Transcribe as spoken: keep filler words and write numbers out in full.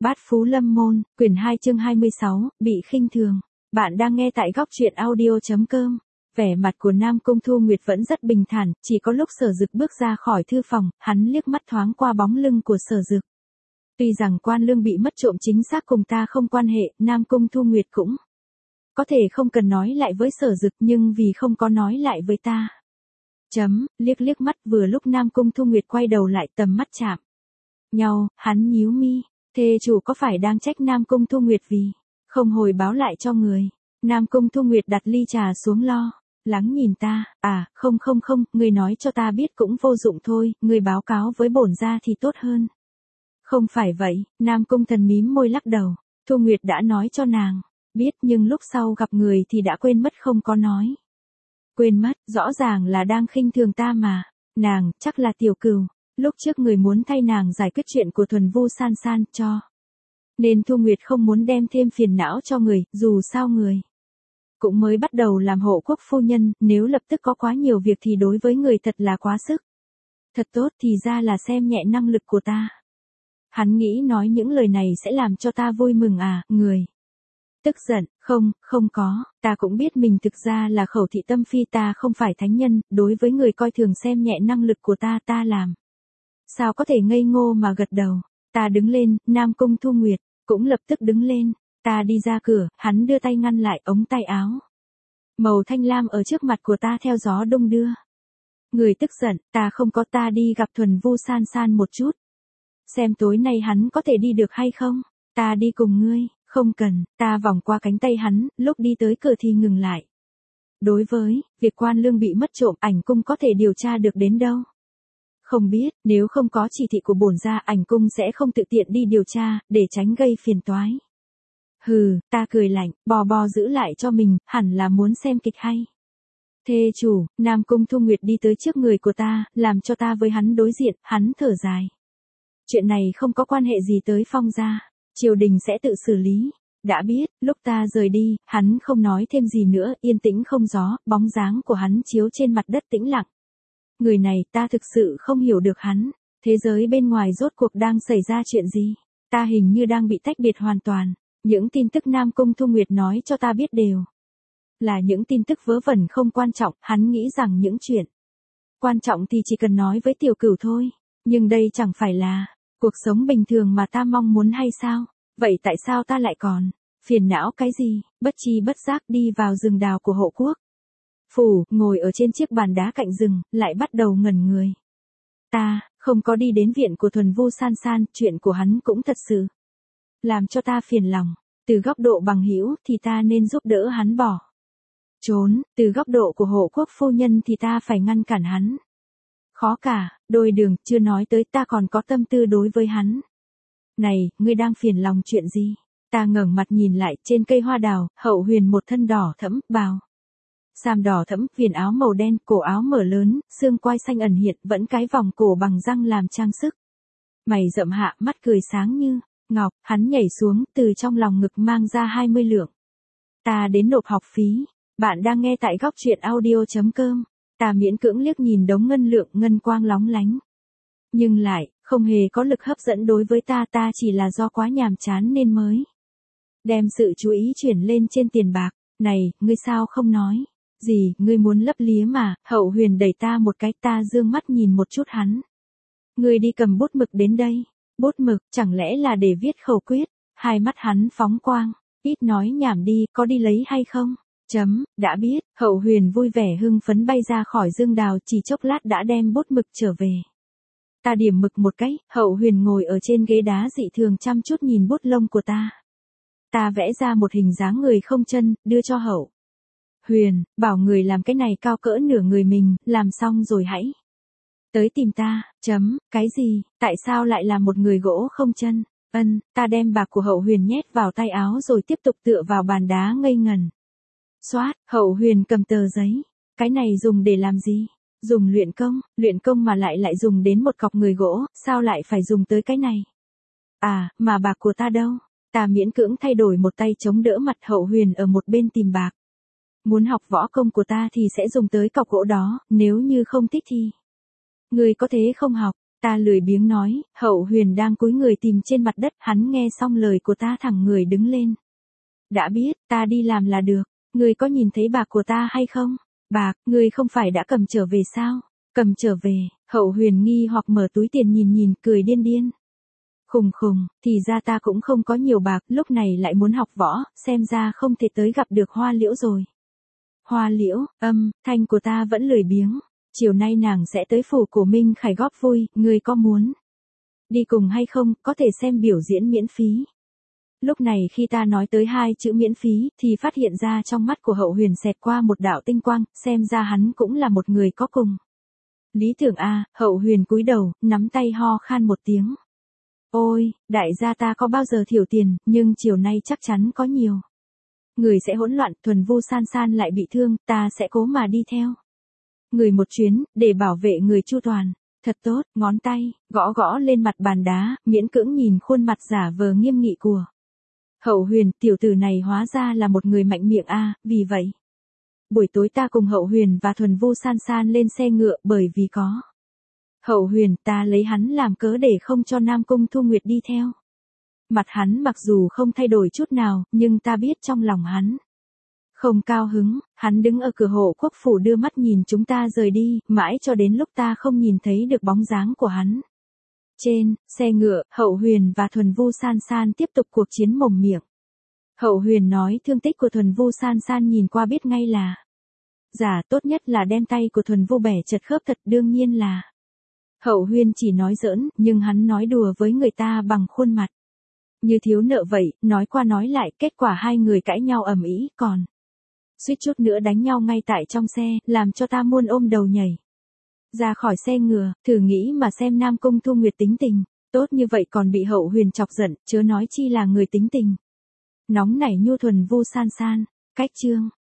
Bát Phú Lâm Môn, quyển hai chương hai mươi sáu, bị khinh thường. Bạn đang nghe tại góc truyện audio chấm com. Vẻ mặt của Nam Cung Thu Nguyệt vẫn rất bình thản, chỉ có lúc Sở Dực bước ra khỏi thư phòng, hắn liếc mắt thoáng qua bóng lưng của Sở Dực. Tuy rằng Quan Lương bị mất trộm chính xác cùng ta không quan hệ, Nam Cung Thu Nguyệt cũng có thể không cần nói lại với Sở Dực, nhưng vì không có nói lại với ta. Chấm, liếc liếc mắt vừa lúc Nam Cung Thu Nguyệt quay đầu lại, tầm mắt chạm nhau, hắn nhíu mi. Thê chủ có phải đang trách Nam Cung Thu Nguyệt vì không hồi báo lại cho người? Nam Cung Thu Nguyệt đặt ly trà xuống lo lắng nhìn ta, à, không không không, người nói cho ta biết cũng vô dụng thôi, người báo cáo với bổn gia thì tốt hơn. Không phải vậy, Nam Cung Thần mím môi lắc đầu, Thu Nguyệt đã nói cho nàng biết, nhưng lúc sau gặp người thì đã quên mất không có nói. Quên mất, rõ ràng là đang khinh thường ta mà. Nàng, chắc là Tiểu Cửu. Lúc trước người muốn thay nàng giải quyết chuyện của Thuần Vu San San cho. Nên Thu Nguyệt không muốn đem thêm phiền não cho người, dù sao người cũng mới bắt đầu làm hộ quốc phu nhân, nếu lập tức có quá nhiều việc thì đối với người thật là quá sức. Thật tốt, thì ra là xem nhẹ năng lực của ta. Hắn nghĩ nói những lời này sẽ làm cho ta vui mừng à, người tức giận, không, không có, ta cũng biết mình thực ra là khẩu thị tâm phi, ta không phải thánh nhân, đối với người coi thường xem nhẹ năng lực của ta, ta làm sao có thể ngây ngô mà gật đầu. Ta đứng lên, Nam Cung Thu Nguyệt cũng lập tức đứng lên. Ta đi ra cửa, hắn đưa tay ngăn lại ống tay áo màu thanh lam ở trước mặt của ta theo gió đung đưa. Người tức giận, ta không có, ta đi gặp Thuần Vu San San một chút. Xem tối nay hắn có thể đi được hay không. Ta đi cùng ngươi, không cần, ta vòng qua cánh tay hắn, lúc đi tới cửa thì ngừng lại. Đối với việc Quan Lương bị mất trộm, ảnh cung có thể điều tra được đến đâu? Không biết, nếu không có chỉ thị của bổn gia, ảnh cung sẽ không tự tiện đi điều tra, để tránh gây phiền toái. Hừ, ta cười lạnh, bò bò giữ lại cho mình, hẳn là muốn xem kịch hay. Thê chủ, Nam Cung Thu Nguyệt đi tới trước người của ta, làm cho ta với hắn đối diện, hắn thở dài. Chuyện này không có quan hệ gì tới Phong gia, triều đình sẽ tự xử lý. Đã biết, lúc ta rời đi, hắn không nói thêm gì nữa, yên tĩnh không gió, bóng dáng của hắn chiếu trên mặt đất tĩnh lặng. Người này, ta thực sự không hiểu được hắn. Thế giới bên ngoài rốt cuộc đang xảy ra chuyện gì? Ta hình như đang bị tách biệt hoàn toàn. Những tin tức Nam Cung Thu Nguyệt nói cho ta biết đều là những tin tức vớ vẩn không quan trọng. Hắn nghĩ rằng những chuyện quan trọng thì chỉ cần nói với Tiểu Cửu thôi. Nhưng đây chẳng phải là cuộc sống bình thường mà ta mong muốn hay sao? Vậy tại sao ta lại còn phiền não cái gì? Bất chi bất giác đi vào rừng đào của hộ quốc phủ, ngồi ở trên chiếc bàn đá cạnh rừng, lại bắt đầu ngẩn người. Ta không có đi đến viện của Thuần Vu San San, chuyện của hắn cũng thật sự làm cho ta phiền lòng. Từ góc độ bằng hữu thì ta nên giúp đỡ hắn bỏ trốn, từ góc độ của hộ quốc phu nhân thì ta phải ngăn cản hắn. Khó cả, đôi đường, chưa nói tới ta còn có tâm tư đối với hắn. Này, ngươi đang phiền lòng chuyện gì? Ta ngẩng mặt nhìn lại, trên cây hoa đào, Hậu Huyền một thân đỏ thẫm, bào sam đỏ thẫm, viền áo màu đen, cổ áo mở lớn, xương quai xanh ẩn hiện, vẫn cái vòng cổ bằng răng làm trang sức. Mày rậm hạ, mắt cười sáng như ngọc, hắn nhảy xuống, từ trong lòng ngực mang ra hai mươi lượng. Ta đến nộp học phí. Bạn đang nghe tại góc truyện audio chấm com. Ta miễn cưỡng liếc nhìn đống ngân lượng, ngân quang lóng lánh. Nhưng lại, không hề có lực hấp dẫn đối với ta, ta chỉ là do quá nhàm chán nên mới đem sự chú ý chuyển lên trên tiền bạc. Này, ngươi sao không nói gì, ngươi muốn lấp liếm mà? Hậu Huyền đẩy ta một cái, ta dương mắt nhìn một chút hắn. Ngươi đi cầm bút mực đến đây. Bút mực, chẳng lẽ là để viết khẩu quyết? Hai mắt hắn phóng quang. Ít nói nhảm đi, có đi lấy hay không? Chấm, đã biết. Hậu Huyền vui vẻ hưng phấn bay ra khỏi rừng đào, chỉ chốc lát đã đem bút mực trở về. Ta điểm mực một cái, Hậu Huyền ngồi ở trên ghế đá dị thường chăm chút nhìn bút lông của ta. Ta vẽ ra một hình dáng người không chân, đưa cho Hậu Huyền, bảo người làm cái này cao cỡ nửa người mình, làm xong rồi hãy tới tìm ta. Chấm, cái gì, tại sao lại là một người gỗ không chân? Ân, ta đem bạc của Hậu Huyền nhét vào tay áo rồi tiếp tục tựa vào bàn đá ngây ngần. Xoát, Hậu Huyền cầm tờ giấy. Cái này dùng để làm gì? Dùng luyện công, luyện công mà lại lại dùng đến một cọc người gỗ, sao lại phải dùng tới cái này? À, mà bạc của ta đâu? Ta miễn cưỡng thay đổi một tay chống đỡ mặt. Hậu Huyền ở một bên tìm bạc. Muốn học võ công của ta thì sẽ dùng tới cọc gỗ đó, nếu như không thích thì ngươi có thế không học. Ta lười biếng nói, Hậu Huyền đang cúi người tìm trên mặt đất, hắn nghe xong lời của ta thẳng người đứng lên. Đã biết, ta đi làm là được, ngươi có nhìn thấy bạc của ta hay không? Bạc, ngươi không phải đã cầm trở về sao? Cầm trở về, Hậu Huyền nghi hoặc mở túi tiền nhìn nhìn, cười điên điên. Khùng khùng, thì ra ta cũng không có nhiều bạc, lúc này lại muốn học võ, xem ra không thể tới gặp được Hoa Liễu rồi. Hoa Liễu, âm, thanh của ta vẫn lười biếng. Chiều nay nàng sẽ tới phủ của Minh Khải góp vui, ngươi có muốn đi cùng hay không, có thể xem biểu diễn miễn phí. Lúc này khi ta nói tới hai chữ miễn phí, thì phát hiện ra trong mắt của Hậu Huyền xẹt qua một đạo tinh quang, xem ra hắn cũng là một người có cùng lý tưởng a. Hậu Huyền cúi đầu, nắm tay ho khan một tiếng. Ôi, đại gia ta có bao giờ thiểu tiền, nhưng chiều nay chắc chắn có nhiều. Người sẽ hỗn loạn, Thuần Vu San San lại bị thương, ta sẽ cố mà đi theo người một chuyến, để bảo vệ người chu toàn. Thật tốt, ngón tay, gõ gõ lên mặt bàn đá, miễn cưỡng nhìn khuôn mặt giả vờ nghiêm nghị của Hậu Huyền, tiểu tử này hóa ra là một người mạnh miệng a, vì vậy. Buổi tối ta cùng Hậu Huyền và Thuần Vu San San lên xe ngựa bởi vì có Hậu Huyền, ta lấy hắn làm cớ để không cho Nam Cung Thu Nguyệt đi theo. Mặt hắn mặc dù không thay đổi chút nào, nhưng ta biết trong lòng hắn không cao hứng, hắn đứng ở cửa hộ quốc phủ đưa mắt nhìn chúng ta rời đi, mãi cho đến lúc ta không nhìn thấy được bóng dáng của hắn. Trên xe ngựa, Hậu Huyền và Thuần Vu San San tiếp tục cuộc chiến mồm miệng. Hậu Huyền nói thương tích của Thuần Vu San San nhìn qua biết ngay là giả, tốt nhất là đem tay của Thuần Vu bẻ chật khớp thật, đương nhiên là Hậu Huyền chỉ nói giỡn, nhưng hắn nói đùa với người ta bằng khuôn mặt như thiếu nợ vậy, nói qua nói lại, kết quả hai người cãi nhau ầm ĩ, còn suýt chút nữa đánh nhau ngay tại trong xe, làm cho ta muốn ôm đầu nhảy ra khỏi xe ngựa. Thử nghĩ mà xem Nam Cung Thu Nguyệt tính tình tốt như vậy còn bị Hậu Huyền chọc giận, chớ nói chi là người tính tình nóng nảy nhu Thuần Vu San San. Cách chương